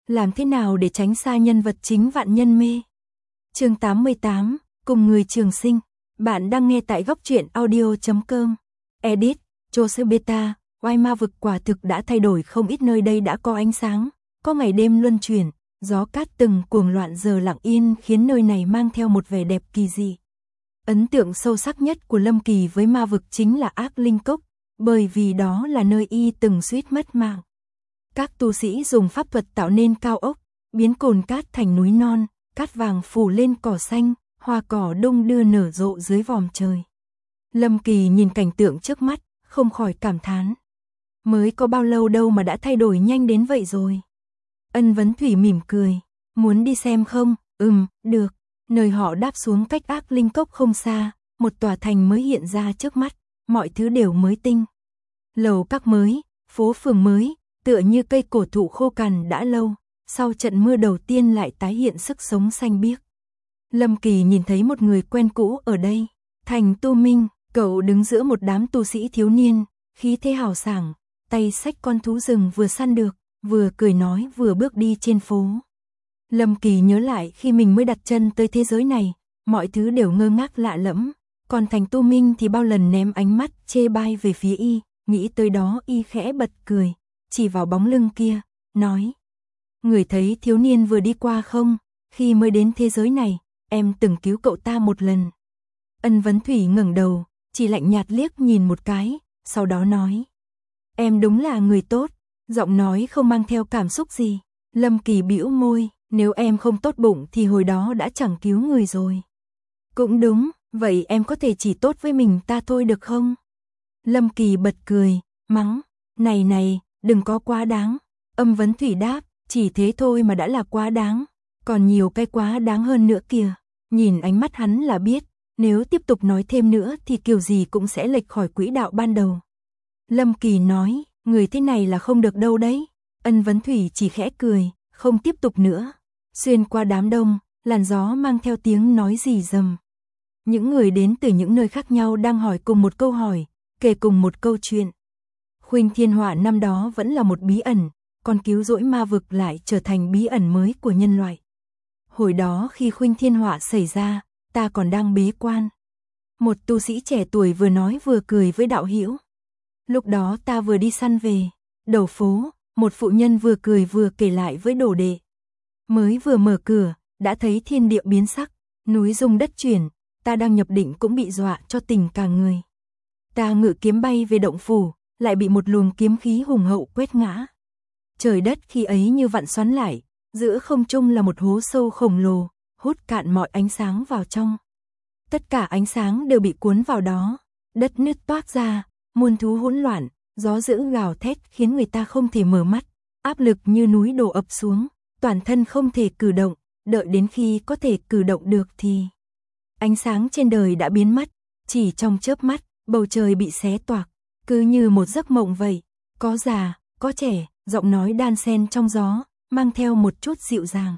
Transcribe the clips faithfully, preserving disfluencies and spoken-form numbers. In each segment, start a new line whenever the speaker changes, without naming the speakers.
Làm thế nào để tránh xa nhân vật chính vạn nhân mê? Chương tám mươi tám, cùng người trường sinh. Bạn đang nghe tại góc truyện audio chấm com. Edit, Joseph Beta, oai ma vực quả thực đã thay đổi không ít, nơi đây đã có ánh sáng, có ngày đêm luân chuyển, gió cát từng cuồng loạn giờ lặng yên khiến nơi này mang theo một vẻ đẹp kỳ dị. Ấn tượng sâu sắc nhất của Lâm Kỳ với ma vực chính là Ác Linh Cốc, bởi vì đó là nơi y từng suýt mất mạng. Các tu sĩ dùng pháp thuật tạo nên cao ốc, biến cồn cát thành núi non, cát vàng phủ lên cỏ xanh, hoa cỏ đung đưa nở rộ dưới vòm trời. Lâm Kỳ nhìn cảnh tượng trước mắt, không khỏi cảm thán. Mới có bao lâu đâu mà đã thay đổi nhanh đến vậy rồi. Ân Vấn Thủy mỉm cười, muốn đi xem không? Ừm, được. Nơi họ đáp xuống cách Ác Linh Cốc không xa, một tòa thành mới hiện ra trước mắt, mọi thứ đều mới tinh. Lầu các mới, phố phường mới, tựa như cây cổ thụ khô cằn đã lâu, sau trận mưa đầu tiên lại tái hiện sức sống xanh biếc. Lâm Kỳ nhìn thấy một người quen cũ ở đây, Thành Tu Minh, cậu đứng giữa một đám tu sĩ thiếu niên, khí thế hào sảng, tay xách con thú rừng vừa săn được, vừa cười nói vừa bước đi trên phố. Lâm Kỳ nhớ lại khi mình mới đặt chân tới thế giới này, mọi thứ đều ngơ ngác lạ lẫm, còn Thành Tu Minh thì bao lần ném ánh mắt chê bai về phía y, nghĩ tới đó y khẽ bật cười, chỉ vào bóng lưng kia, nói: "Người thấy thiếu niên vừa đi qua không? Khi mới đến thế giới này, em từng cứu cậu ta một lần." Ân Vấn Thủy ngẩng đầu, chỉ lạnh nhạt liếc nhìn một cái, sau đó nói: "Em đúng là người tốt." Giọng nói không mang theo cảm xúc gì. Lâm Kỳ bĩu môi, nếu em không tốt bụng thì hồi đó đã chẳng cứu người rồi. Cũng đúng, vậy em có thể chỉ tốt với mình ta thôi được không? Lâm Kỳ bật cười, mắng: "Này này, đừng có quá đáng." Âm Vấn Thủy đáp: "Chỉ thế thôi mà đã là quá đáng, còn nhiều cái quá đáng hơn nữa kìa." Nhìn ánh mắt hắn là biết, nếu tiếp tục nói thêm nữa thì kiểu gì cũng sẽ lệch khỏi quỹ đạo ban đầu. Lâm Kỳ nói: "Người thế này là không được đâu đấy." Ân Vấn Thủy chỉ khẽ cười, không tiếp tục nữa. Xuyên qua đám đông, làn gió mang theo tiếng nói rì rầm. Những người đến từ những nơi khác nhau đang hỏi cùng một câu hỏi, kể cùng một câu chuyện. Khuynh Thiên Họa năm đó vẫn là một bí ẩn, còn cứu rỗi ma vực lại trở thành bí ẩn mới của nhân loại. Hồi đó khi Khuynh Thiên Họa xảy ra, ta còn đang bế quan. Một tu sĩ trẻ tuổi vừa nói vừa cười với đạo hữu. Lúc đó ta vừa đi săn về, đầu phố, một phụ nhân vừa cười vừa kể lại với đồ đệ. Mới vừa mở cửa, đã thấy thiên địa biến sắc, núi rung đất chuyển, ta đang nhập định cũng bị dọa cho tỉnh cả người. Ta ngự kiếm bay về động phủ, lại bị một luồng kiếm khí hùng hậu quét ngã. Trời đất khi ấy như vặn xoắn lại, giữa không trung là một hố sâu khổng lồ, hút cạn mọi ánh sáng vào trong. Tất cả ánh sáng đều bị cuốn vào đó, đất nứt toác ra, muôn thú hỗn loạn, gió dữ gào thét khiến người ta không thể mở mắt, áp lực như núi đổ ập xuống, toàn thân không thể cử động, đợi đến khi có thể cử động được thì ánh sáng trên đời đã biến mất, chỉ trong chớp mắt, bầu trời bị xé toạc, cứ như một giấc mộng vậy, có già, có trẻ, giọng nói đan xen trong gió, mang theo một chút dịu dàng.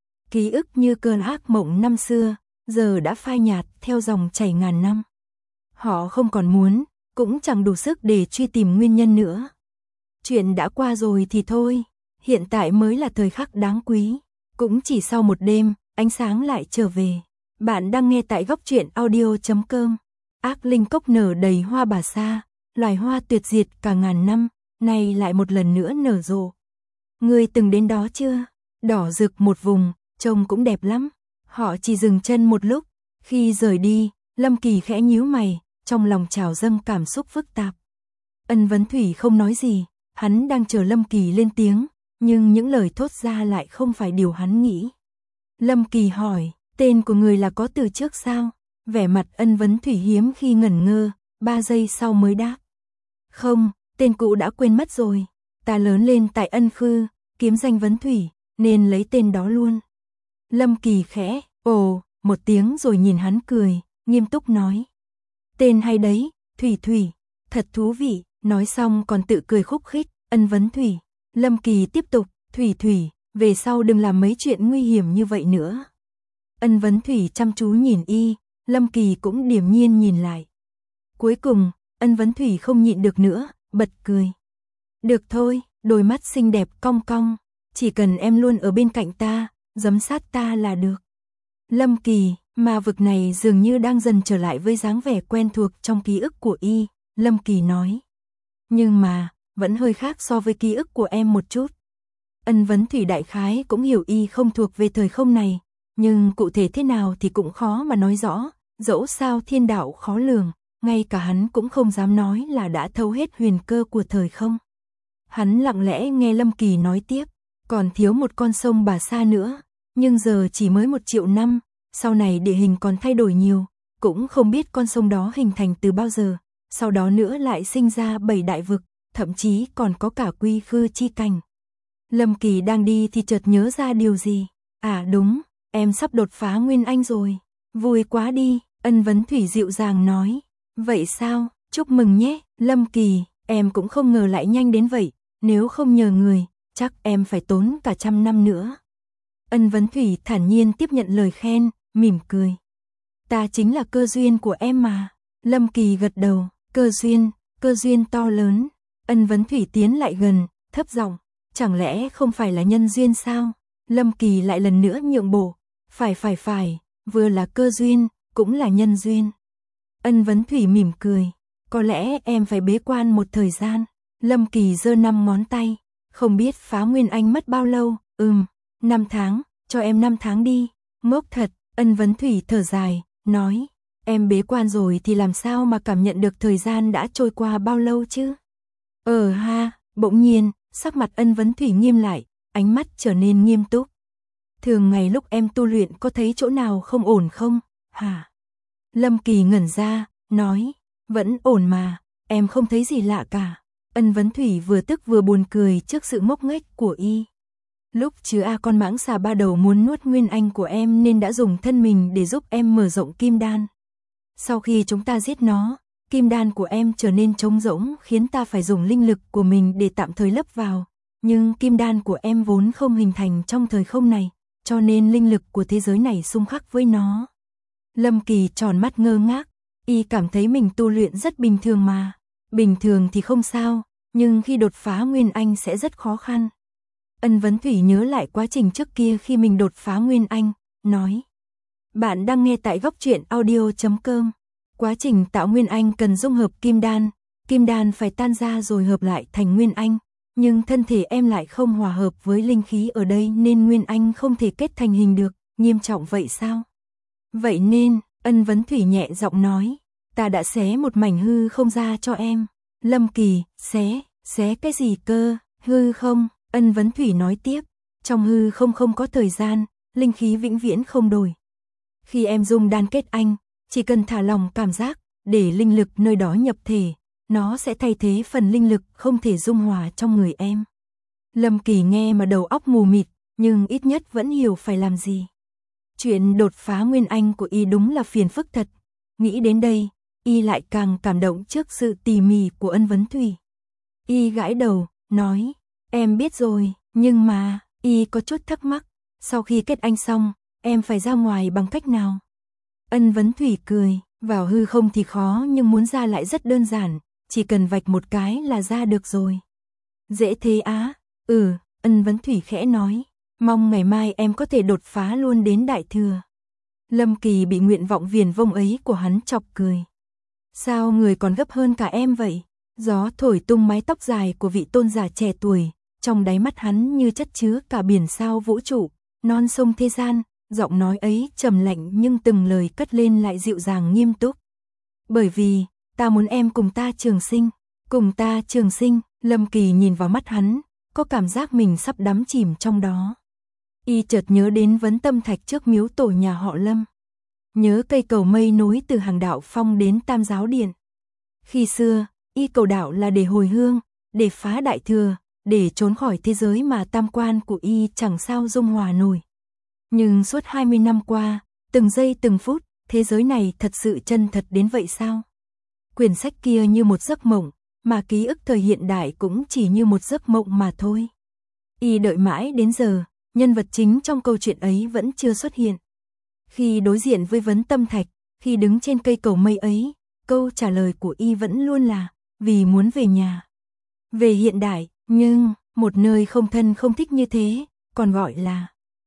Ký ức như cơn ác mộng năm xưa, giờ đã phai nhạt theo dòng chảy ngàn năm. Họ không còn muốn, cũng chẳng đủ sức để truy tìm nguyên nhân nữa. Chuyện đã qua rồi thì thôi, hiện tại mới là thời khắc đáng quý. Cũng chỉ sau một đêm, ánh sáng lại trở về. Bạn đang nghe tại góc truyện audio chấm com. Ác Linh Cốc nở đầy hoa bà sa, loài hoa tuyệt diệt cả ngàn năm, nay lại một lần nữa nở rộ. Ngươi từng đến đó chưa? Đỏ rực một vùng, trông cũng đẹp lắm. Họ chỉ dừng chân một lúc, khi rời đi, Lâm Kỳ khẽ nhíu mày, trong lòng trào dâng cảm xúc phức tạp. Ân Vấn Thủy không nói gì, hắn đang chờ Lâm Kỳ lên tiếng, nhưng những lời thốt ra lại không phải điều hắn nghĩ. Lâm Kỳ hỏi, tên của người là có từ trước sao? Vẻ mặt Ân Vấn Thủy hiếm khi ngẩn ngơ, ba giây sau mới đáp. Không, tên cũ đã quên mất rồi, ta lớn lên tại Ân Khư, kiếm danh Vấn Thủy, nên lấy tên đó luôn. Lâm Kỳ khẽ, ồ, một tiếng rồi nhìn hắn cười, nghiêm túc nói. Tên hay đấy, Thủy Thủy, thật thú vị, nói xong còn tự cười khúc khích, Ân Vấn Thủy. Lâm Kỳ tiếp tục, Thủy Thủy, về sau đừng làm mấy chuyện nguy hiểm như vậy nữa. Ân Vấn Thủy chăm chú nhìn y, Lâm Kỳ cũng điềm nhiên nhìn lại. Cuối cùng, Ân Vấn Thủy không nhịn được nữa, bật cười. Được thôi, đôi mắt xinh đẹp cong cong, chỉ cần em luôn ở bên cạnh ta, giám sát ta là được. Lâm Kỳ, ma vực này dường như đang dần trở lại với dáng vẻ quen thuộc trong ký ức của y, Lâm Kỳ nói. Nhưng mà, vẫn hơi khác so với ký ức của em một chút. Ân Vấn Thủy đại khái cũng hiểu y không thuộc về thời không này, nhưng cụ thể thế nào thì cũng khó mà nói rõ, dẫu sao thiên đạo khó lường, ngay cả hắn cũng không dám nói là đã thấu hết huyền cơ của thời không. Hắn lặng lẽ nghe Lâm Kỳ nói tiếp, còn thiếu một con sông Bà Sa nữa, nhưng giờ chỉ mới một triệu năm, sau này địa hình còn thay đổi nhiều, cũng không biết con sông đó hình thành từ bao giờ, sau đó nữa lại sinh ra bảy đại vực, thậm chí còn có cả quy khư chi cảnh. Lâm Kỳ đang đi thì chợt nhớ ra điều gì, à đúng, em sắp đột phá Nguyên Anh rồi, vui quá đi, Ân Vấn Thủy dịu dàng nói, vậy sao, chúc mừng nhé, Lâm Kỳ, em cũng không ngờ lại nhanh đến vậy, nếu không nhờ người, chắc em phải tốn cả trăm năm nữa. Ân Vấn Thủy thản nhiên tiếp nhận lời khen, mỉm cười. Ta chính là cơ duyên của em mà. Lâm Kỳ gật đầu, cơ duyên, cơ duyên to lớn. Ân Vấn Thủy tiến lại gần, thấp giọng, chẳng lẽ không phải là nhân duyên sao? Lâm Kỳ lại lần nữa nhượng bộ, phải phải phải, vừa là cơ duyên, cũng là nhân duyên. Ân Vấn Thủy mỉm cười, có lẽ em phải bế quan một thời gian. Lâm Kỳ giơ năm ngón tay, không biết phá Nguyên Anh mất bao lâu, ừm, năm tháng, cho em năm tháng đi, ngốc thật, Ân Vấn Thủy thở dài, nói, em bế quan rồi thì làm sao mà cảm nhận được thời gian đã trôi qua bao lâu chứ? Ờ ha, bỗng nhiên, sắc mặt Ân Vấn Thủy nghiêm lại, ánh mắt trở nên nghiêm túc. Thường ngày lúc em tu luyện có thấy chỗ nào không ổn không? Hả? Lâm Kỳ ngẩn ra, nói, vẫn ổn mà, em không thấy gì lạ cả. Ân Vấn Thủy vừa tức vừa buồn cười trước sự ngốc nghếch của y. Lúc chứ a con mãng xà ba đầu muốn nuốt Nguyên Anh của em nên đã dùng thân mình để giúp em mở rộng kim đan. Sau khi chúng ta giết nó, kim đan của em trở nên trống rỗng khiến ta phải dùng linh lực của mình để tạm thời lấp vào. Nhưng kim đan của em vốn không hình thành trong thời không này, cho nên linh lực của thế giới này xung khắc với nó. Lâm Kỳ tròn mắt ngơ ngác, y cảm thấy mình tu luyện rất bình thường mà. Bình thường thì không sao, nhưng khi đột phá Nguyên Anh sẽ rất khó khăn. Ân Vấn Thủy nhớ lại quá trình trước kia khi mình đột phá Nguyên Anh, nói. Bạn đang nghe tại góc truyện audio chấm com. Quá trình tạo Nguyên Anh cần dung hợp kim đan, kim đan phải tan ra rồi hợp lại thành Nguyên Anh. Nhưng thân thể em lại không hòa hợp với linh khí ở đây nên Nguyên Anh không thể kết thành hình được, nghiêm trọng vậy sao? Vậy nên, Ân Vấn Thủy nhẹ giọng nói, ta đã xé một mảnh hư không ra cho em. Lâm Kỳ, xé, xé cái gì cơ, hư không? Ân Vấn Thủy nói tiếp, trong hư không không có thời gian, linh khí vĩnh viễn không đổi. Khi em dung đan kết anh, chỉ cần thả lòng cảm giác, để linh lực nơi đó nhập thể, nó sẽ thay thế phần linh lực không thể dung hòa trong người em. Lâm Kỳ nghe mà đầu óc mù mịt, nhưng ít nhất vẫn hiểu phải làm gì. Chuyện đột phá Nguyên Anh của y đúng là phiền phức thật. Nghĩ đến đây, y lại càng cảm động trước sự tỉ mỉ của Ân Vấn Thủy. Y gãi đầu, nói, em biết rồi, nhưng mà, y có chút thắc mắc, sau khi kết anh xong, em phải ra ngoài bằng cách nào? Ân Vấn Thủy cười, vào hư không thì khó nhưng muốn ra lại rất đơn giản, chỉ cần vạch một cái là ra được rồi. Dễ thế á? Ừ, Ân Vấn Thủy khẽ nói, mong ngày mai em có thể đột phá luôn đến đại thừa. Lâm Kỳ bị nguyện vọng viển vông ấy của hắn chọc cười. Sao người còn gấp hơn cả em vậy? Gió thổi tung mái tóc dài của vị tôn giả trẻ tuổi, trong đáy mắt hắn như chất chứa cả biển sao vũ trụ, non sông thế gian, giọng nói ấy trầm lạnh nhưng từng lời cất lên lại dịu dàng nghiêm túc. Bởi vì, ta muốn em cùng ta trường sinh, cùng ta trường sinh, Lâm Kỳ nhìn vào mắt hắn, có cảm giác mình sắp đắm chìm trong đó. Y chợt nhớ đến vấn tâm thạch trước miếu tổ nhà họ Lâm. Nhớ cây cầu mây nối từ hàng đạo phong đến Tam Giáo Điện. Khi xưa, y cầu đạo là để hồi hương, để phá đại thừa, để trốn khỏi thế giới mà tam quan của y chẳng sao dung hòa nổi. Nhưng suốt hai mươi năm qua, từng giây từng phút, thế giới này thật sự chân thật đến vậy sao? Quyển sách kia như một giấc mộng, mà ký ức thời hiện đại cũng chỉ như một giấc mộng mà thôi. Y đợi mãi đến giờ, nhân vật chính trong câu chuyện ấy vẫn chưa xuất hiện. Khi đối diện với vấn tâm thạch, khi đứng trên cây cầu mây ấy, câu trả lời của y vẫn luôn là, vì muốn về nhà. Về hiện đại, nhưng, Một nơi không thân không thích như thế, còn gọi là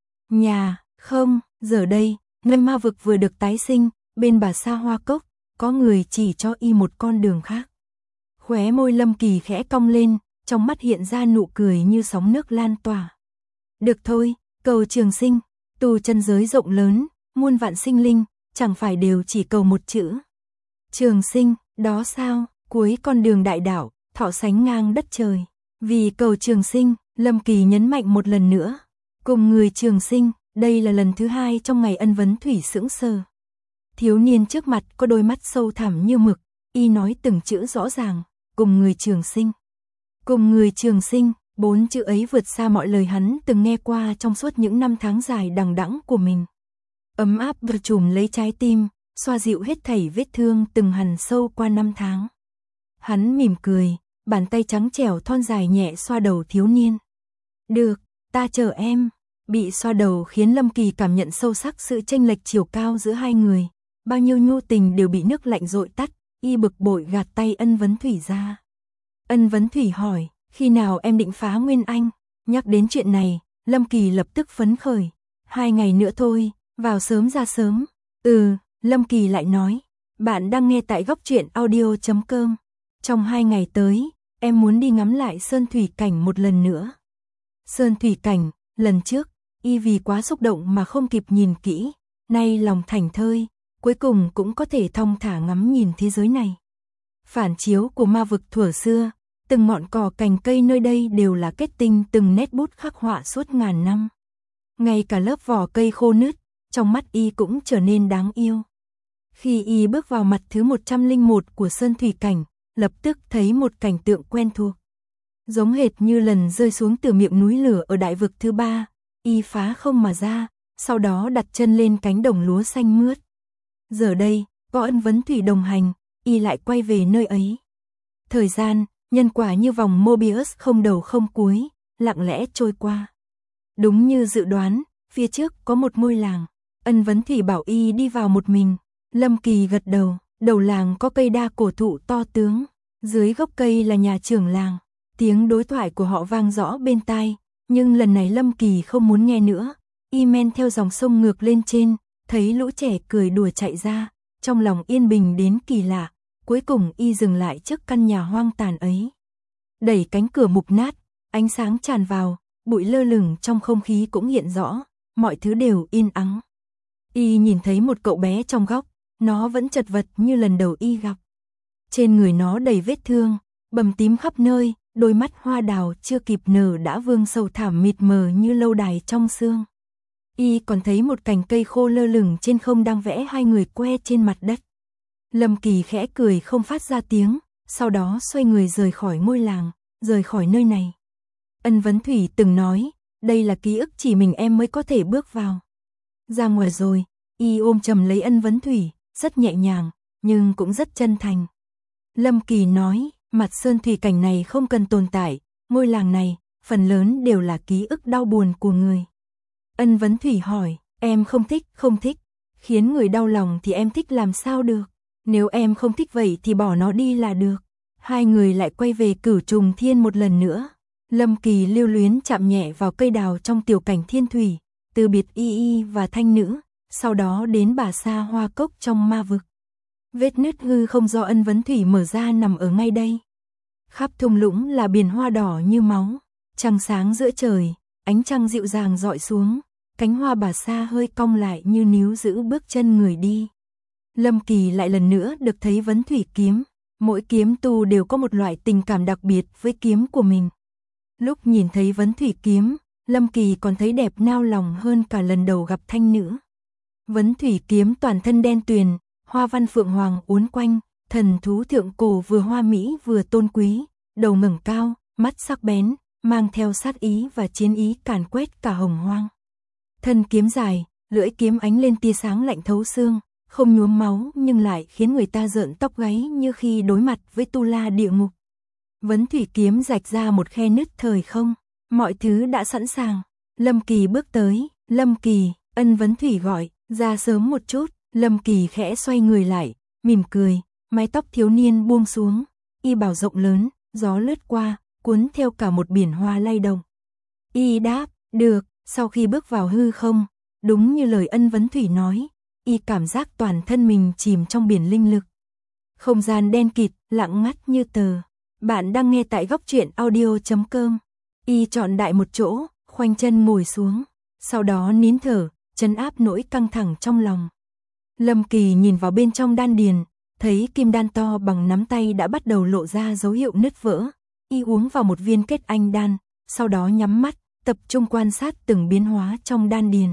nhà, không, giờ đây, nơi ma vực vừa được tái sinh, bên bà Sa Hoa Cốc, có người chỉ cho y một con đường khác. Khóe môi Lâm Kỳ khẽ cong lên, trong mắt hiện ra nụ cười như sóng nước lan tỏa. Được thôi, cầu trường sinh, tu chân giới rộng lớn, muôn vạn sinh linh, chẳng phải đều chỉ cầu một chữ. Trường sinh, đó sao, cuối con đường đại đạo, thọ sánh ngang đất trời. Vì cầu trường sinh, Lâm Kỳ nhấn mạnh một lần nữa. Cùng người trường sinh, đây là lần thứ hai trong ngày Ân Vấn Thủy sững sờ. Thiếu niên trước mặt có đôi mắt sâu thẳm như mực, y nói từng chữ rõ ràng, cùng người trường sinh. Cùng người trường sinh, bốn chữ ấy vượt xa mọi lời hắn từng nghe qua trong suốt những năm tháng dài đằng đẵng của mình. Ấm áp bao trùm lấy trái tim, xoa dịu hết thảy vết thương từng hằn sâu qua năm tháng. Hắn mỉm cười, bàn tay trắng trẻo thon dài nhẹ xoa đầu thiếu niên. Được, ta chờ em. Bị xoa đầu khiến Lâm Kỳ cảm nhận sâu sắc sự chênh lệch chiều cao giữa hai người. Bao nhiêu nhu tình đều bị nước lạnh dội tắt, y bực bội gạt tay Ân Vấn Thủy ra. Ân Vấn Thủy hỏi, khi nào em định phá Nguyên Anh? Nhắc đến chuyện này, Lâm Kỳ lập tức phấn khởi. Hai ngày nữa thôi, vào sớm ra sớm. Ừ, Lâm Kỳ lại nói, bạn đang nghe tại góc truyện audio chấm com. Trong hai ngày tới, em muốn đi ngắm lại Sơn Thủy Cảnh một lần nữa. Sơn Thủy Cảnh, lần trước, y vì quá xúc động mà không kịp nhìn kỹ, nay lòng thảnh thơi, cuối cùng cũng có thể thong thả ngắm nhìn thế giới này. Phản chiếu của ma vực thuở xưa, từng ngọn cỏ cành cây nơi đây đều là kết tinh từng nét bút khắc họa suốt ngàn năm. Ngay cả lớp vỏ cây khô nứt, trong mắt y cũng trở nên đáng yêu. Khi y bước vào mặt thứ một trăm lẻ một của Sơn Thủy Cảnh, lập tức thấy một cảnh tượng quen thuộc. Giống hệt như lần rơi xuống từ miệng núi lửa ở đại vực thứ ba, y phá không mà ra, sau đó đặt chân lên cánh đồng lúa xanh mướt. Giờ đây, có Ân Vấn Thủy đồng hành, y lại quay về nơi ấy. Thời gian, nhân quả như vòng Mobius không đầu không cuối, lặng lẽ trôi qua. Đúng như dự đoán, phía trước có một ngôi làng. Ân Vấn Thủy bảo y đi vào một mình. Lâm Kỳ gật đầu, đầu làng có cây đa cổ thụ to tướng. Dưới gốc cây là nhà trưởng làng. Tiếng đối thoại của họ vang rõ bên tai, nhưng lần này Lâm Kỳ không muốn nghe nữa. Y men theo dòng sông ngược lên trên, thấy lũ trẻ cười đùa chạy ra, trong lòng yên bình đến kỳ lạ. Cuối cùng y dừng lại trước căn nhà hoang tàn ấy. Đẩy cánh cửa mục nát, ánh sáng tràn vào, bụi lơ lửng trong không khí cũng hiện rõ, mọi thứ đều yên ắng. Y nhìn thấy một cậu bé trong góc, nó vẫn chật vật như lần đầu y gặp. Trên người nó đầy vết thương, bầm tím khắp nơi, đôi mắt hoa đào chưa kịp nở đã vương sầu thảm mịt mờ như lâu đài trong sương. Y còn thấy một cành cây khô lơ lửng trên không đang vẽ hai người que trên mặt đất. Lâm Kỳ khẽ cười không phát ra tiếng, sau đó xoay người rời khỏi ngôi làng, rời khỏi nơi này. Ân Vấn Thủy từng nói, đây là ký ức chỉ mình em mới có thể bước vào. Ra ngoài rồi, y ôm chầm lấy Ân Vấn Thủy, rất nhẹ nhàng, nhưng cũng rất chân thành. Lâm Kỳ nói, mặt Sơn Thủy Cảnh này không cần tồn tại, ngôi làng này, phần lớn đều là ký ức đau buồn của người. Ân Vấn Thủy hỏi, em không thích, không thích, khiến người đau lòng thì em thích làm sao được, nếu em không thích vậy thì bỏ nó đi là được. Hai người lại quay về Cửu Trùng Thiên một lần nữa. Lâm Kỳ lưu luyến chạm nhẹ vào cây đào trong tiểu cảnh thiên thủy, từ biệt y y và thanh nữ, sau đó đến bà Sa Hoa Cốc trong ma vực. Vết nứt hư không do Ân Vấn Thủy mở ra nằm ở ngay đây. Khắp thung lũng là biển hoa đỏ như máu, trăng sáng giữa trời, ánh trăng dịu dàng dọi xuống, cánh hoa bà Sa hơi cong lại như níu giữ bước chân người đi. Lâm Kỳ lại lần nữa được thấy Vấn Thủy kiếm, mỗi kiếm tu đều có một loại tình cảm đặc biệt với kiếm của mình. Lúc nhìn thấy Vấn Thủy kiếm, Lâm Kỳ còn thấy đẹp nao lòng hơn cả lần đầu gặp thanh nữ. Vấn Thủy kiếm toàn thân đen tuyền, hoa văn phượng hoàng uốn quanh, thần thú thượng cổ vừa hoa mỹ vừa tôn quý, đầu ngẩng cao, mắt sắc bén, mang theo sát ý và chiến ý càn quét cả hồng hoang. Thân kiếm dài, lưỡi kiếm ánh lên tia sáng lạnh thấu xương, không nhuốm máu nhưng lại khiến người ta rợn tóc gáy như khi đối mặt với tu la địa ngục. Vấn Thủy kiếm rạch ra một khe nứt thời không, mọi thứ đã sẵn sàng. Lâm Kỳ bước tới, Lâm Kỳ, Ân Vấn Thủy gọi, ra sớm một chút. Lâm Kỳ khẽ xoay người lại, mỉm cười, mái tóc thiếu niên buông xuống, y bào rộng lớn, gió lướt qua, cuốn theo cả một biển hoa lay động. Y đáp, được, sau khi bước vào hư không, đúng như lời Ân Vấn Thủy nói, y cảm giác toàn thân mình chìm trong biển linh lực. Không gian đen kịt, lặng ngắt như tờ. Bạn đang nghe tại góc truyện audio chấm com. Y chọn đại một chỗ, khoanh chân ngồi xuống, sau đó nín thở, trấn áp nỗi căng thẳng trong lòng. Lâm Kỳ nhìn vào bên trong đan điền, thấy kim đan to bằng nắm tay đã bắt đầu lộ ra dấu hiệu nứt vỡ. Y uống vào một viên kết anh đan, sau đó nhắm mắt, tập trung quan sát từng biến hóa trong đan điền.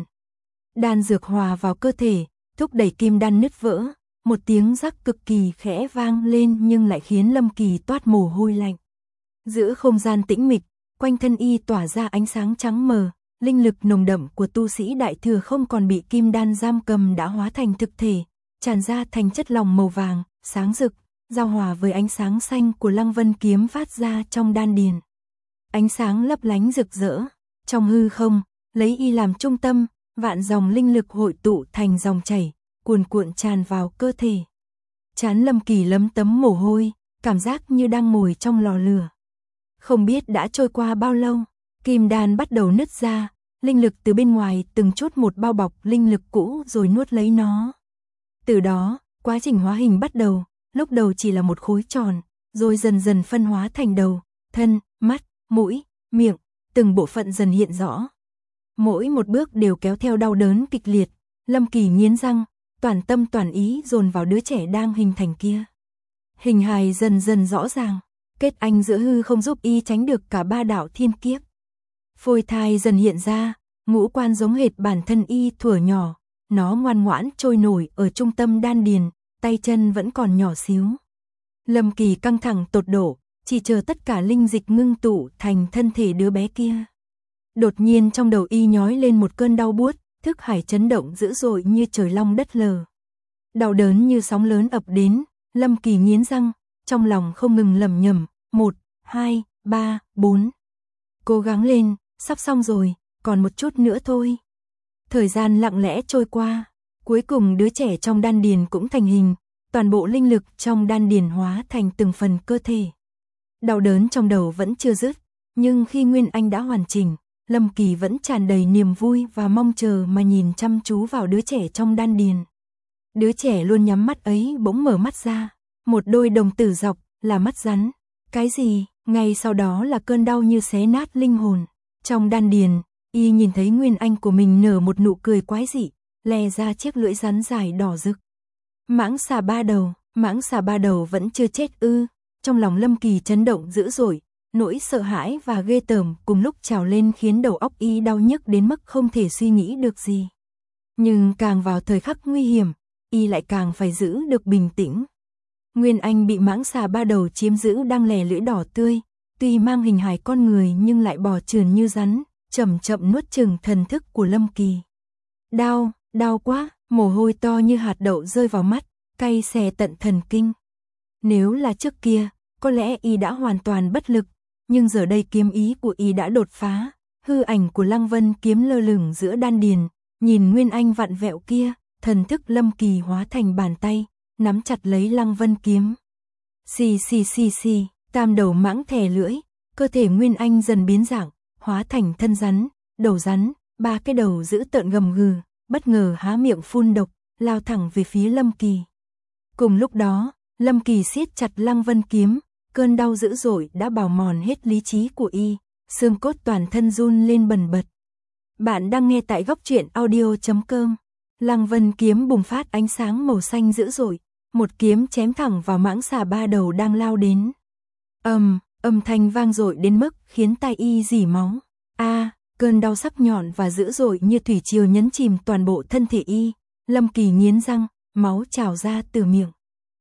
Đan dược hòa vào cơ thể, thúc đẩy kim đan nứt vỡ, một tiếng rắc cực kỳ khẽ vang lên nhưng lại khiến Lâm Kỳ toát mồ hôi lạnh. Giữa không gian tĩnh mịch, quanh thân y tỏa ra ánh sáng trắng mờ, linh lực nồng đậm của tu sĩ đại thừa không còn bị kim đan giam cầm đã hóa thành thực thể, tràn ra thành chất lỏng màu vàng, sáng rực, giao hòa với ánh sáng xanh của Lăng Vân kiếm phát ra trong đan điền. Ánh sáng lấp lánh rực rỡ, trong hư không, lấy y làm trung tâm, vạn dòng linh lực hội tụ thành dòng chảy, cuồn cuộn tràn vào cơ thể. Trán Lâm Kỳ lấm tấm mồ hôi, cảm giác như đang ngồi trong lò lửa. Không biết đã trôi qua bao lâu, kim đan bắt đầu nứt ra, linh lực từ bên ngoài từng chút một bao bọc linh lực cũ rồi nuốt lấy nó. Từ đó, quá trình hóa hình bắt đầu, lúc đầu chỉ là một khối tròn, rồi dần dần phân hóa thành đầu, thân, mắt, mũi, miệng, từng bộ phận dần hiện rõ. Mỗi một bước đều kéo theo đau đớn kịch liệt, Lâm Kỳ nghiến răng, toàn tâm toàn ý dồn vào đứa trẻ đang hình thành kia. Hình hài dần dần rõ ràng, kết anh giữa hư không giúp y tránh được cả ba đạo thiên kiếp. Phôi thai dần hiện ra, ngũ quan giống hệt bản thân y thuở nhỏ, nó ngoan ngoãn trôi nổi ở trung tâm đan điền, tay chân vẫn còn nhỏ xíu. Lâm Kỳ căng thẳng tột độ, chỉ chờ tất cả linh dịch ngưng tụ thành thân thể đứa bé kia. Đột nhiên trong đầu y nhói lên một cơn đau buốt, thức hải chấn động dữ dội như trời long đất lở. Đau đớn như sóng lớn ập đến, Lâm Kỳ nghiến răng, trong lòng không ngừng lẩm nhẩm, một, hai, ba, bốn. Cố gắng lên, sắp xong rồi, còn một chút nữa thôi. Thời gian lặng lẽ trôi qua, cuối cùng đứa trẻ trong đan điền cũng thành hình, toàn bộ linh lực trong đan điền hóa thành từng phần cơ thể. Đau đớn trong đầu vẫn chưa dứt, nhưng khi Nguyên Anh đã hoàn chỉnh, Lâm Kỳ vẫn tràn đầy niềm vui và mong chờ mà nhìn chăm chú vào đứa trẻ trong đan điền. Đứa trẻ luôn nhắm mắt ấy bỗng mở mắt ra, một đôi đồng tử dọc, là mắt rắn. Cái gì? Ngay sau đó là cơn đau như xé nát linh hồn. Trong đan điền, y nhìn thấy Nguyên Anh của mình nở một nụ cười quái dị, lè ra chiếc lưỡi rắn dài đỏ rực. Mãng xà ba đầu, mãng xà ba đầu vẫn chưa chết ư? Trong lòng Lâm Kỳ chấn động dữ dội, nỗi sợ hãi và ghê tởm cùng lúc trào lên khiến đầu óc y đau nhức đến mức không thể suy nghĩ được gì. Nhưng càng vào thời khắc nguy hiểm, y lại càng phải giữ được bình tĩnh. Nguyên Anh bị mãng xà ba đầu chiếm giữ đang lè lưỡi đỏ tươi, tuy mang hình hài con người nhưng lại bò trườn như rắn, chậm chậm nuốt chửng thần thức của Lâm Kỳ. Đau, đau quá, mồ hôi to như hạt đậu rơi vào mắt, cay xè tận thần kinh. Nếu là trước kia, có lẽ y đã hoàn toàn bất lực, nhưng giờ đây kiếm ý của y đã đột phá, hư ảnh của Lăng Vân kiếm lơ lửng giữa đan điền, nhìn Nguyên Anh vặn vẹo kia, thần thức Lâm Kỳ hóa thành bàn tay, nắm chặt lấy Lăng Vân kiếm. Xì xì xì xì, tam đầu mãng thè lưỡi, cơ thể Nguyên Anh dần biến dạng, hóa thành thân rắn, đầu rắn, ba cái đầu dữ tợn gầm gừ, bất ngờ há miệng phun độc, lao thẳng về phía Lâm Kỳ. Cùng lúc đó, Lâm Kỳ siết chặt Lăng Vân kiếm, cơn đau dữ dội đã bào mòn hết lý trí của y, xương cốt toàn thân run lên bần bật. Bạn đang nghe tại góc truyện audio chấm com. Lăng Vân kiếm bùng phát ánh sáng màu xanh dữ dội, một kiếm chém thẳng vào mãng xà ba đầu đang lao đến. Ầm, âm thanh vang dội đến mức khiến tai y rỉ máu. A, cơn đau sắc nhọn và dữ dội như thủy triều nhấn chìm toàn bộ thân thể y. Lâm Kỳ nghiến răng, máu trào ra từ miệng.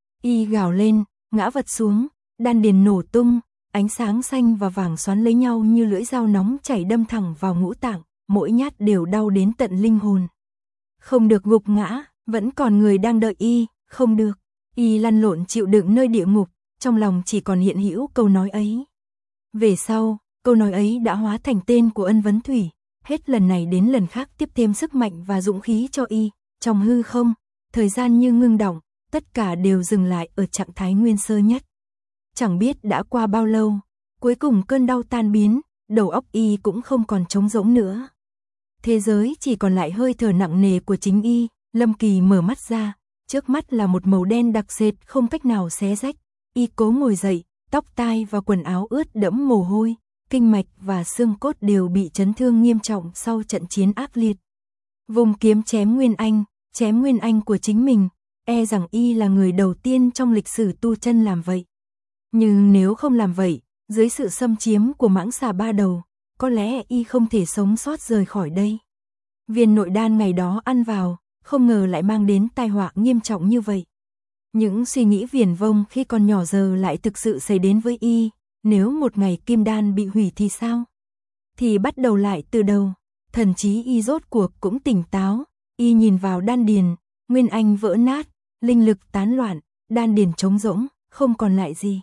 Y gào lên, ngã vật xuống, đan điền nổ tung, ánh sáng xanh và vàng xoắn lấy nhau như lưỡi dao nóng chảy đâm thẳng vào ngũ tạng, mỗi nhát đều đau đến tận linh hồn. Không được gục ngã, vẫn còn người đang đợi y, không được. Y lăn lộn chịu đựng nơi địa ngục, trong lòng chỉ còn hiện hữu câu nói ấy. Về sau, câu nói ấy đã hóa thành tên của Ân Vấn Thủy, hết lần này đến lần khác tiếp thêm sức mạnh và dũng khí cho y. Trong hư không, thời gian như ngưng đọng, tất cả đều dừng lại ở trạng thái nguyên sơ nhất. Chẳng biết đã qua bao lâu, Cuối cùng cơn đau tan biến, đầu óc y cũng không còn trống rỗng nữa. Thế giới chỉ còn lại hơi thở nặng nề của chính y. Lâm Kỳ mở mắt ra, trước mắt là một màu đen đặc sệt không cách nào xé rách. Y cố ngồi dậy, tóc tai và quần áo ướt đẫm mồ hôi, kinh mạch và xương cốt đều bị chấn thương nghiêm trọng sau trận chiến ác liệt. Vùng kiếm chém Nguyên Anh, chém Nguyên Anh của chính mình, e rằng y là người đầu tiên trong lịch sử tu chân làm vậy. Nhưng nếu không làm vậy, dưới sự xâm chiếm của mãng xà ba đầu, có lẽ y không thể sống sót rời khỏi đây. Viên nội đan ngày đó ăn vào, không ngờ lại mang đến tai họa nghiêm trọng như vậy. Những suy nghĩ viển vông khi còn nhỏ giờ lại thực sự xảy đến với y, nếu một ngày kim đan bị hủy thì sao? Thì bắt đầu lại từ đầu, thần trí y rốt cuộc cũng tỉnh táo, y nhìn vào đan điền, Nguyên Anh vỡ nát, linh lực tán loạn, đan điền trống rỗng, không còn lại gì.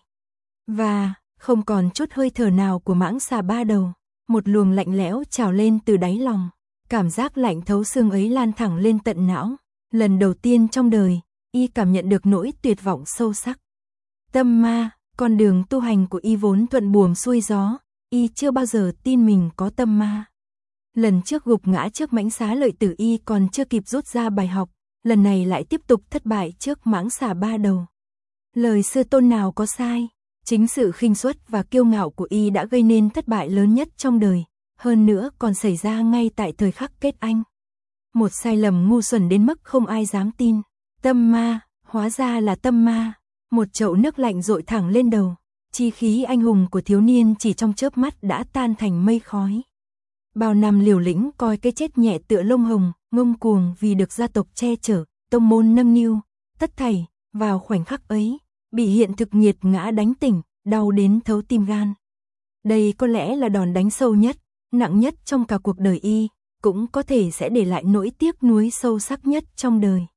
Và, không còn chút hơi thở nào của mãng xà ba đầu, một luồng lạnh lẽo trào lên từ đáy lòng, cảm giác lạnh thấu xương ấy lan thẳng lên tận não, lần đầu tiên trong đời, y cảm nhận được nỗi tuyệt vọng sâu sắc. Tâm ma, con đường tu hành của y vốn thuận buồm xuôi gió, y chưa bao giờ tin mình có tâm ma. Lần trước gục ngã trước mãnh xá lợi tử y còn chưa kịp rút ra bài học, lần này lại tiếp tục thất bại trước mãng xà ba đầu. Lời sư tôn nào có sai, chính sự khinh suất và kiêu ngạo của y đã gây nên thất bại lớn nhất trong đời, hơn nữa còn xảy ra ngay tại thời khắc kết anh. Một sai lầm ngu xuẩn đến mức không ai dám tin. Tâm ma, hóa ra là tâm ma. Một chậu nước lạnh dội thẳng lên đầu, chi khí anh hùng của thiếu niên chỉ trong chớp mắt đã tan thành mây khói. Bao năm liều lĩnh coi cái chết nhẹ tựa lông hồng, ngông cuồng vì được gia tộc che chở, tông môn nâng niu, tất thảy, vào khoảnh khắc ấy, bị hiện thực nghiệt ngã đánh tỉnh, đau đến thấu tim gan. Đây có lẽ là đòn đánh sâu nhất, nặng nhất trong cả cuộc đời y, cũng có thể sẽ để lại nỗi tiếc nuối sâu sắc nhất trong đời.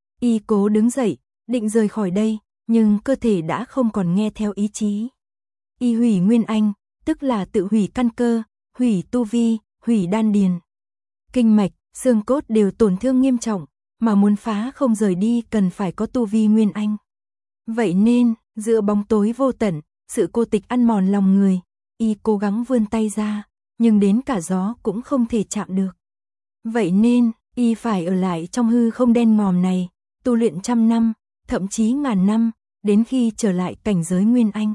Y cố đứng dậy, định rời khỏi đây, nhưng cơ thể đã không còn nghe theo ý chí. Y hủy Nguyên Anh, tức là tự hủy căn cơ, hủy tu vi, hủy đan điền. Kinh mạch, xương cốt đều tổn thương nghiêm trọng, mà muốn phá không rời đi cần phải có tu vi Nguyên Anh. Vậy nên, giữa bóng tối vô tận, sự cô tịch ăn mòn lòng người, y cố gắng vươn tay ra, nhưng đến cả gió cũng không thể chạm được. Vậy nên, y phải ở lại trong hư không đen ngòm này, tu luyện trăm năm, thậm chí ngàn năm, đến khi trở lại cảnh giới Nguyên Anh.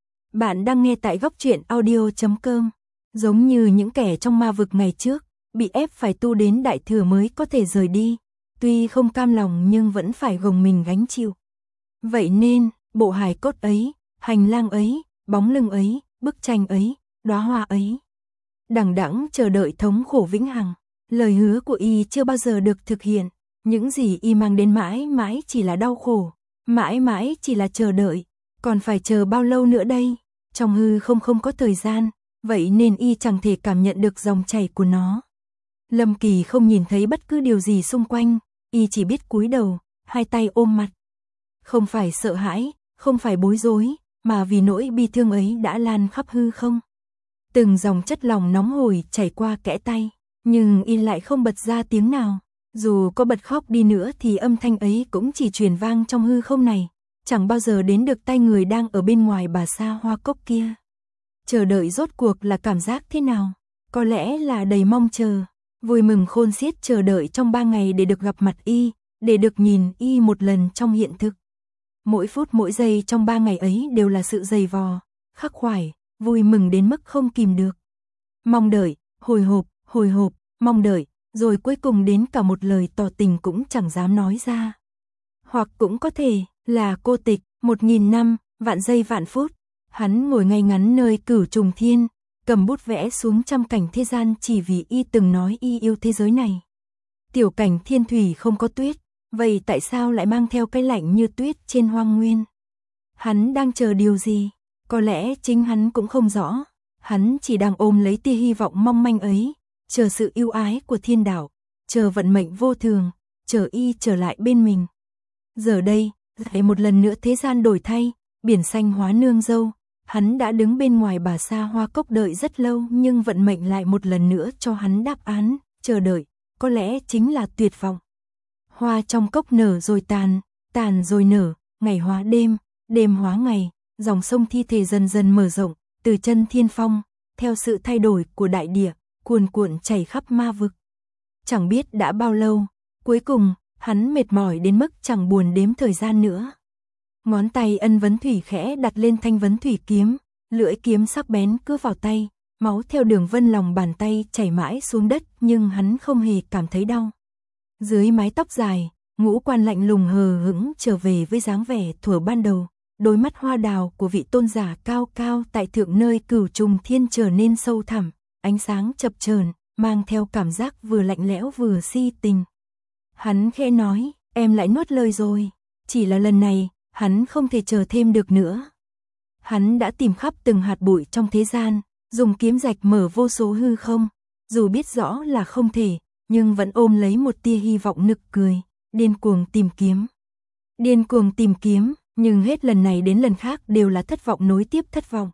Bạn đang nghe tại góc truyện audio chấm com. Giống như những kẻ trong ma vực ngày trước, bị ép phải tu đến đại thừa mới có thể rời đi, tuy không cam lòng nhưng vẫn phải gồng mình gánh chịu. Vậy nên, bộ hài cốt ấy, hành lang ấy, bóng lưng ấy, bức tranh ấy, đóa hoa ấy, đằng đẵng chờ đợi thống khổ vĩnh hằng. Lời hứa của y chưa bao giờ được thực hiện, những gì y mang đến mãi mãi chỉ là đau khổ, mãi mãi chỉ là chờ đợi, còn phải chờ bao lâu nữa đây? Trong hư không không có thời gian, vậy nên y chẳng thể cảm nhận được dòng chảy của nó. Lâm Kỳ không nhìn thấy bất cứ điều gì xung quanh, y chỉ biết cúi đầu, hai tay ôm mặt. Không phải sợ hãi, không phải bối rối, mà vì nỗi bi thương ấy đã lan khắp hư không. Từng dòng chất lòng nóng hổi chảy qua kẽ tay, nhưng y lại không bật ra tiếng nào. Dù có bật khóc đi nữa thì âm thanh ấy cũng chỉ truyền vang trong hư không này, chẳng bao giờ đến được tay người đang ở bên ngoài bà sa hoa cốc kia. Chờ đợi rốt cuộc là cảm giác thế nào? Có lẽ là đầy mong chờ, vui mừng khôn xiết chờ đợi trong ba ngày để được gặp mặt y, để được nhìn y một lần trong hiện thực. Mỗi phút mỗi giây trong ba ngày ấy đều là sự dày vò, khắc khoải, vui mừng đến mức không kìm được. Mong đợi, hồi hộp, hồi hộp, mong đợi, rồi cuối cùng đến cả một lời tỏ tình cũng chẳng dám nói ra. Hoặc cũng có thể là cô tịch, một nghìn năm, vạn giây vạn phút. Hắn ngồi ngay ngắn nơi cửu trùng thiên, cầm bút vẽ xuống trăm cảnh thế gian chỉ vì y từng nói y yêu thế giới này. Tiểu cảnh thiên thủy không có tuyết, vậy tại sao lại mang theo cái lạnh như tuyết trên hoang nguyên? Hắn đang chờ điều gì? Có lẽ chính hắn cũng không rõ. Hắn chỉ đang ôm lấy tia hy vọng mong manh ấy, chờ sự yêu ái của thiên đạo, chờ vận mệnh vô thường, chờ y trở lại bên mình. Giờ đây, lại một lần nữa thế gian đổi thay, biển xanh hóa nương dâu, hắn đã đứng bên ngoài bà sa hoa cốc đợi rất lâu nhưng vận mệnh lại một lần nữa cho hắn đáp án, chờ đợi, có lẽ chính là tuyệt vọng. Hoa trong cốc nở rồi tàn, tàn rồi nở, ngày hóa đêm, đêm hóa ngày, dòng sông thi thể dần dần mở rộng, từ chân thiên phong, theo sự thay đổi của đại địa, cuồn cuộn chảy khắp ma vực. Chẳng biết đã bao lâu, cuối cùng, hắn mệt mỏi đến mức chẳng buồn đếm thời gian nữa. Ngón tay Ân Vấn Thủy khẽ đặt lên thanh vấn thủy kiếm, lưỡi kiếm sắc bén cứ vào tay, máu theo đường vân lòng bàn tay chảy mãi xuống đất nhưng hắn không hề cảm thấy đau. Dưới mái tóc dài, ngũ quan lạnh lùng hờ hững trở về với dáng vẻ thuở ban đầu, đôi mắt hoa đào của vị tôn giả cao cao tại thượng nơi cửu trùng thiên trở nên sâu thẳm, ánh sáng chập chờn, mang theo cảm giác vừa lạnh lẽo vừa si tình. Hắn khẽ nói, em lại nuốt lời rồi, chỉ là lần này, hắn không thể chờ thêm được nữa. Hắn đã tìm khắp từng hạt bụi trong thế gian, dùng kiếm rạch mở vô số hư không, dù biết rõ là không thể, nhưng vẫn ôm lấy một tia hy vọng nực cười, điên cuồng tìm kiếm. Điên cuồng tìm kiếm, nhưng hết lần này đến lần khác đều là thất vọng nối tiếp thất vọng.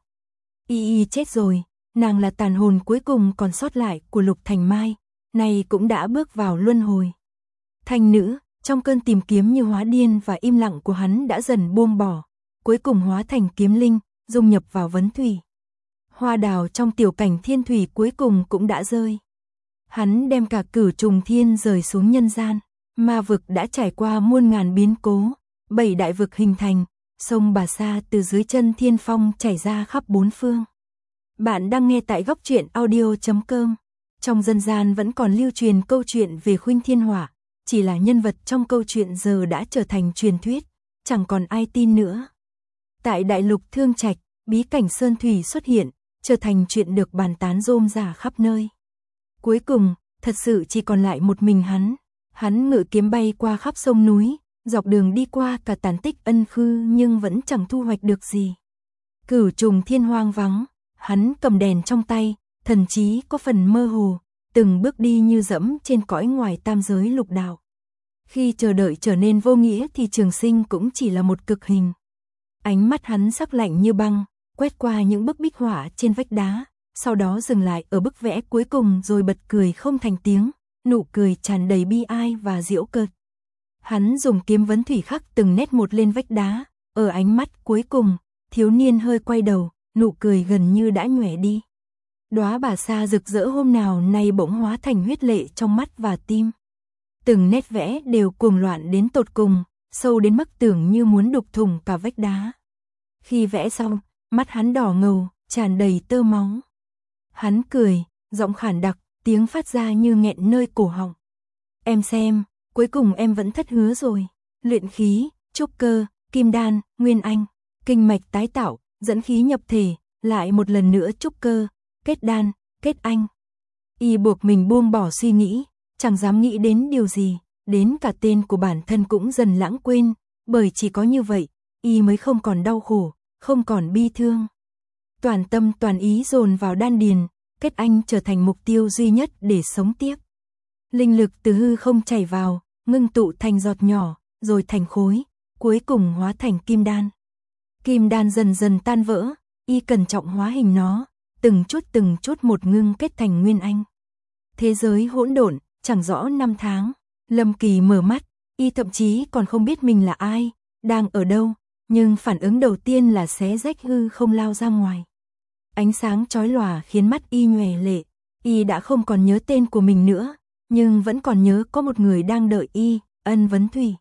Y Y chết rồi, nàng là tàn hồn cuối cùng còn sót lại của Lục Thành Mai, này cũng đã bước vào luân hồi. Thanh nữ, trong cơn tìm kiếm như hóa điên và im lặng của hắn đã dần buông bỏ, cuối cùng hóa thành kiếm linh, dung nhập vào vấn thủy. Hoa đào trong tiểu cảnh thiên thủy cuối cùng cũng đã rơi. Hắn đem cả cửu trùng thiên rời xuống nhân gian, ma vực đã trải qua muôn ngàn biến cố, bảy đại vực hình thành, sông Bà Sa từ dưới chân thiên phong chảy ra khắp bốn phương. Bạn đang nghe tại góc truyện audio chấm com. Trong dân gian vẫn còn lưu truyền câu chuyện về Khuynh Thiên Hỏa, chỉ là nhân vật trong câu chuyện giờ đã trở thành truyền thuyết, chẳng còn ai tin nữa. Tại đại lục Thương Trạch, bí cảnh sơn thủy xuất hiện, trở thành chuyện được bàn tán rôm rả khắp nơi. Cuối cùng, thật sự chỉ còn lại một mình hắn. Hắn ngự kiếm bay qua khắp sông núi, dọc đường đi qua cả tàn tích ân khư nhưng vẫn chẳng thu hoạch được gì. Cửu trùng thiên hoang vắng, hắn cầm đèn trong tay, thần trí có phần mơ hồ, từng bước đi như dẫm trên cõi ngoài tam giới lục đạo. Khi chờ đợi trở nên vô nghĩa thì trường sinh cũng chỉ là một cực hình. Ánh mắt hắn sắc lạnh như băng, quét qua những bức bích họa trên vách đá, sau đó dừng lại ở bức vẽ cuối cùng rồi bật cười không thành tiếng, nụ cười tràn đầy bi ai và giễu cợt. Hắn dùng kiếm vấn thủy khắc từng nét một lên vách đá, ở ánh mắt cuối cùng, thiếu niên hơi quay đầu, nụ cười gần như đã nhòe đi. Đóa Bà Sa rực rỡ hôm nào nay bỗng hóa thành huyết lệ trong mắt và tim. Từng nét vẽ đều cuồng loạn đến tột cùng, sâu đến mức tưởng như muốn đục thủng cả vách đá. Khi vẽ xong, mắt hắn đỏ ngầu, tràn đầy tơ máu. Hắn cười, giọng khản đặc, tiếng phát ra như nghẹn nơi cổ họng. Em xem, cuối cùng em vẫn thất hứa rồi. Luyện khí, trúc cơ, kim đan, nguyên anh, kinh mạch tái tạo, dẫn khí nhập thể, lại một lần nữa trúc cơ, kết đan, kết anh. Y buộc mình buông bỏ suy nghĩ, chẳng dám nghĩ đến điều gì, đến cả tên của bản thân cũng dần lãng quên, bởi chỉ có như vậy, Y mới không còn đau khổ, không còn bi thương. Toàn tâm toàn ý dồn vào đan điền, kết anh trở thành mục tiêu duy nhất để sống tiếp. Linh lực từ hư không chảy vào, ngưng tụ thành giọt nhỏ, rồi thành khối, cuối cùng hóa thành kim đan. Kim đan dần dần tan vỡ, Y cẩn trọng hóa hình nó, từng chút từng chút một ngưng kết thành nguyên anh. Thế giới hỗn độn, chẳng rõ năm tháng, Lâm Kỳ mở mắt, Y thậm chí còn không biết mình là ai, đang ở đâu, nhưng phản ứng đầu tiên là xé rách hư không lao ra ngoài. Ánh sáng chói lòa khiến mắt Y nhòe lệ, Y đã không còn nhớ tên của mình nữa, nhưng vẫn còn nhớ có một người đang đợi Y, Ân Vấn Thủy.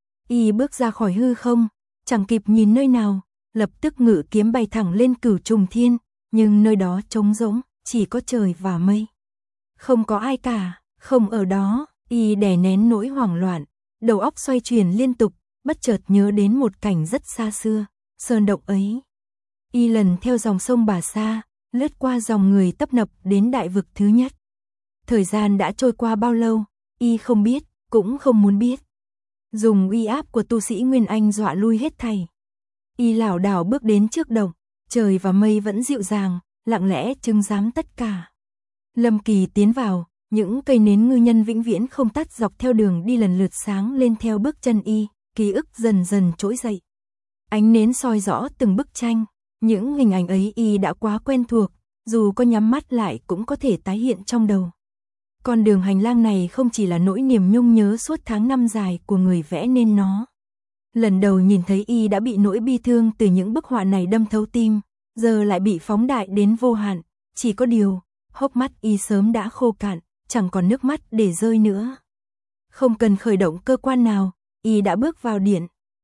Y bước ra khỏi hư không, chẳng kịp nhìn nơi nào, lập tức ngự kiếm bay thẳng lên cửu trùng thiên, nhưng nơi đó trống rỗng, chỉ có trời và mây. Không có ai cả, không ở đó, Y đè nén nỗi hoảng loạn, đầu óc xoay chuyển liên tục, bất chợt nhớ đến một cảnh rất xa xưa, sơn động ấy. Y lần theo dòng sông Bà Sa, lướt qua dòng người tấp nập đến đại vực thứ nhất. Thời gian đã trôi qua bao lâu, Y không biết, cũng không muốn biết. Dùng uy áp của tu sĩ Nguyên Anh dọa lui hết thảy. Y lảo đảo bước đến trước động, trời và mây vẫn dịu dàng, lặng lẽ trưng giám tất cả. Lâm Kỳ tiến vào, những cây nến ngư nhân vĩnh viễn không tắt dọc theo đường đi lần lượt sáng lên theo bước chân Y, ký ức dần dần trỗi dậy. Ánh nến soi rõ từng bức tranh, những hình ảnh ấy Y đã quá quen thuộc, dù có nhắm mắt lại cũng có thể tái hiện trong đầu. Con đường hành lang này không chỉ là nỗi niềm nhung nhớ suốt tháng năm dài của người vẽ nên nó. Lần đầu nhìn thấy Y đã bị nỗi bi thương từ những bức họa này đâm thấu tim, giờ lại bị phóng đại đến vô hạn, chỉ có điều, hốc mắt y sớm đã khô cạn, chẳng còn nước mắt để rơi nữa. Không cần khởi động cơ quan nào, y đã bước vào điện.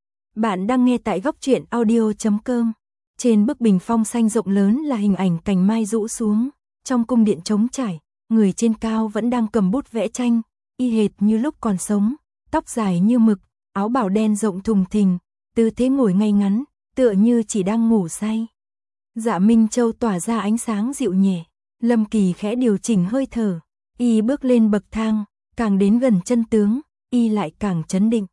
Bạn đang nghe tại góc truyện audio chấm com. Trên bức bình phong xanh rộng lớn là hình ảnh cành mai rũ xuống, trong cung điện trống trải, người trên cao vẫn đang cầm bút vẽ tranh, y hệt như lúc còn sống, tóc dài như mực, áo bào đen rộng thùng thình, tư thế ngồi ngay ngắn, tựa như chỉ đang ngủ say. Dạ Minh Châu tỏa ra ánh sáng dịu nhẹ, Lâm Kỳ khẽ điều chỉnh hơi thở, y bước lên bậc thang, càng đến gần chân tướng, y lại càng chấn định.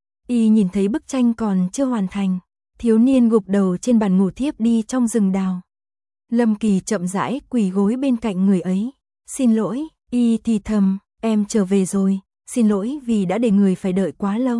Y nhìn thấy bức tranh còn chưa hoàn thành, thiếu niên gục đầu trên bàn ngủ thiếp đi trong rừng đào. Lâm Kỳ chậm rãi quỳ gối bên cạnh người ấy, xin lỗi, y thì thầm, em trở về rồi, xin lỗi vì đã để người phải đợi quá lâu.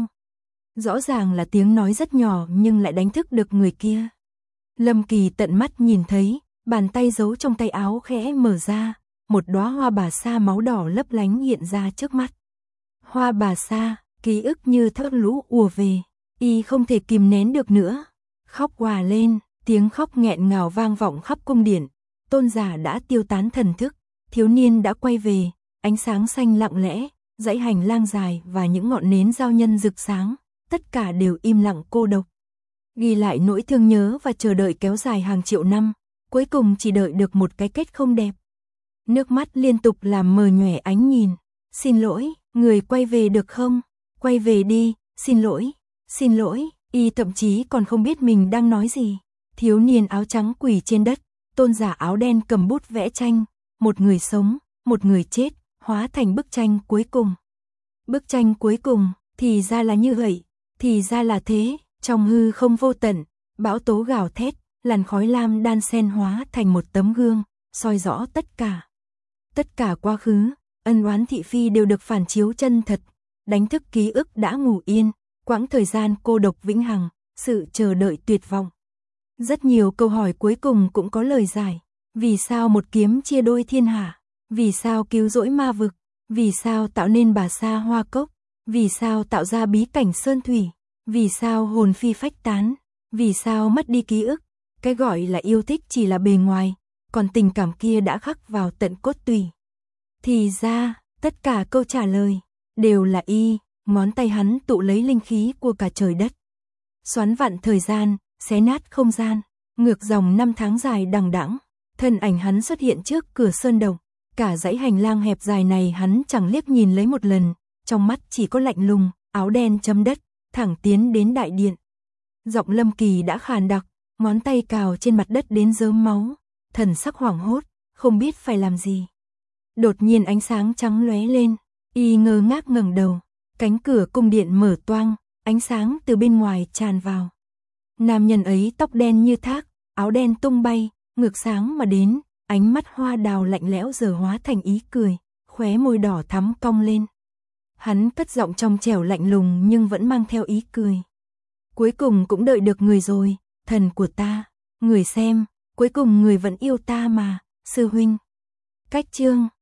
Rõ ràng là tiếng nói rất nhỏ nhưng lại đánh thức được người kia. Lâm Kỳ tận mắt nhìn thấy, bàn tay giấu trong tay áo khẽ mở ra, một đóa hoa bà sa máu đỏ lấp lánh hiện ra trước mắt. Hoa bà sa, ký ức như thác lũ ùa về, y không thể kìm nén được nữa, khóc òa lên, tiếng khóc nghẹn ngào vang vọng khắp cung điện. Tôn giả đã tiêu tán thần thức, thiếu niên đã quay về, ánh sáng xanh lặng lẽ, dãy hành lang dài và những ngọn nến giao nhân rực sáng, tất cả đều im lặng cô độc. Ghi lại nỗi thương nhớ và chờ đợi kéo dài hàng triệu năm, cuối cùng chỉ đợi được một cái kết không đẹp. Nước mắt liên tục làm mờ nhòe ánh nhìn. Xin lỗi, người quay về được không? Quay về đi, xin lỗi, xin lỗi, y thậm chí còn không biết mình đang nói gì. Thiếu niên áo trắng quỳ trên đất, tôn giả áo đen cầm bút vẽ tranh, một người sống, một người chết, hóa thành bức tranh cuối cùng. Bức tranh cuối cùng, thì ra là như vậy, thì ra là thế, trong hư không vô tận, bão tố gào thét, làn khói lam đan xen hóa thành một tấm gương, soi rõ tất cả. Tất cả quá khứ, ân oán thị phi đều được phản chiếu chân thật, đánh thức ký ức đã ngủ yên, quãng thời gian cô độc vĩnh hằng, sự chờ đợi tuyệt vọng. Rất nhiều câu hỏi cuối cùng cũng có lời giải. Vì sao một kiếm chia đôi thiên hạ? Vì sao cứu rỗi ma vực? Vì sao tạo nên bà sa hoa cốc? Vì sao tạo ra bí cảnh sơn thủy? Vì sao hồn phi phách tán? Vì sao mất đi ký ức? Cái gọi là yêu thích chỉ là bề ngoài, còn tình cảm kia đã khắc vào tận cốt tủy. Thì ra, tất cả câu trả lời đều là y, ngón tay hắn tụ lấy linh khí của cả trời đất. Xoắn vặn thời gian, xé nát không gian, ngược dòng năm tháng dài đằng đẵng, thân ảnh hắn xuất hiện trước cửa sơn động, cả dãy hành lang hẹp dài này hắn chẳng liếc nhìn lấy một lần, trong mắt chỉ có lạnh lùng, áo đen chấm đất, thẳng tiến đến đại điện. Giọng Lâm Kỳ đã khàn đặc, ngón tay cào trên mặt đất đến rớm máu, thần sắc hoảng hốt, không biết phải làm gì. Đột nhiên ánh sáng trắng lóe lên, y ngơ ngác ngẩng đầu, cánh cửa cung điện mở toang, ánh sáng từ bên ngoài tràn vào. Nam nhân ấy tóc đen như thác, áo đen tung bay, ngược sáng mà đến, ánh mắt hoa đào lạnh lẽo giờ hóa thành ý cười, khóe môi đỏ thắm cong lên. Hắn cất giọng trong trẻo lạnh lùng nhưng vẫn mang theo ý cười. Cuối cùng cũng đợi được người rồi, thần của ta, người xem, cuối cùng người vẫn yêu ta mà, sư huynh. Cách chương